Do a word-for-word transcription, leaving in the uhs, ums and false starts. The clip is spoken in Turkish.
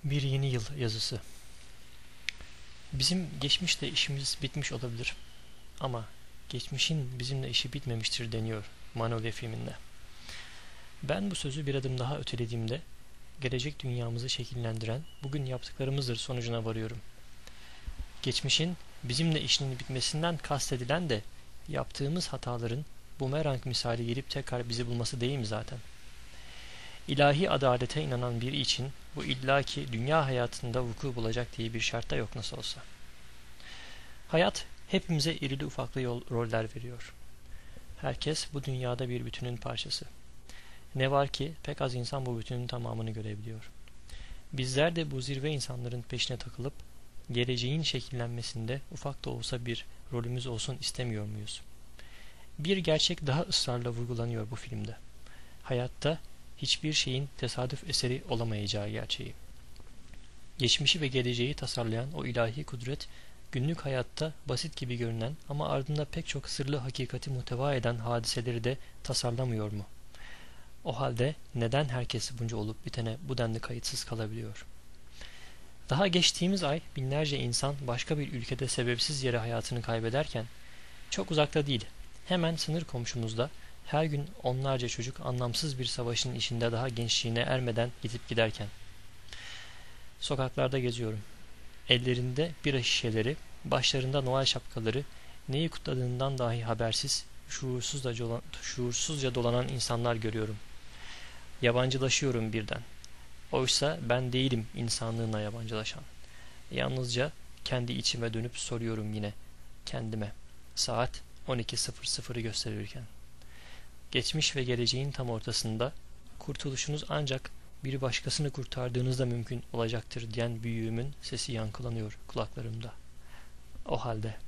Bir yeni yıl yazısı. Bizim geçmişte işimiz bitmiş olabilir. Ama geçmişin bizimle işi bitmemiştir deniyor Manolya filminde. Ben bu sözü bir adım daha ötelediğimde gelecek dünyamızı şekillendiren bugün yaptıklarımızdır sonucuna varıyorum. Geçmişin bizimle işinin bitmesinden kastedilen de yaptığımız hataların bumerang misali gelip tekrar bizi bulması değil mi zaten? İlahi adalete inanan biri için bu illaki dünya hayatında vuku bulacak diye bir şart da yok nasıl olsa. Hayat hepimize irili ufaklı yol, roller veriyor. Herkes bu dünyada bir bütünün parçası. Ne var ki pek az insan bu bütünün tamamını görebiliyor. Bizler de bu zirve insanların peşine takılıp geleceğin şekillenmesinde ufak da olsa bir rolümüz olsun istemiyor muyuz? Bir gerçek daha ısrarla vurgulanıyor bu filmde. Hayatta hiçbir şeyin tesadüf eseri olamayacağı gerçeği. Geçmişi ve geleceği tasarlayan o ilahi kudret, günlük hayatta basit gibi görünen ama ardında pek çok sırlı hakikati muhteva eden hadiseleri de tasarlamıyor mu? O halde neden herkes bunca olup bitene bu denli kayıtsız kalabiliyor? Daha geçtiğimiz ay binlerce insan başka bir ülkede sebepsiz yere hayatını kaybederken, çok uzakta değil, hemen sınır komşumuzda her gün onlarca çocuk anlamsız bir savaşın içinde daha gençliğine ermeden gidip giderken. Sokaklarda geziyorum. Ellerinde bira şişeleri, başlarında Noel şapkaları, neyi kutladığından dahi habersiz, şuursuzca, dolan, şuursuzca dolanan insanlar görüyorum. Yabancılaşıyorum birden. Oysa ben değilim insanlığına yabancılaşan. Yalnızca kendi içime dönüp soruyorum yine kendime. Saat on iki sıfır sıfırı gösterirken. Geçmiş ve geleceğin tam ortasında kurtuluşunuz ancak bir başkasını kurtardığınızda mümkün olacaktır diyen büyüğümün sesi yankılanıyor kulaklarımda. O halde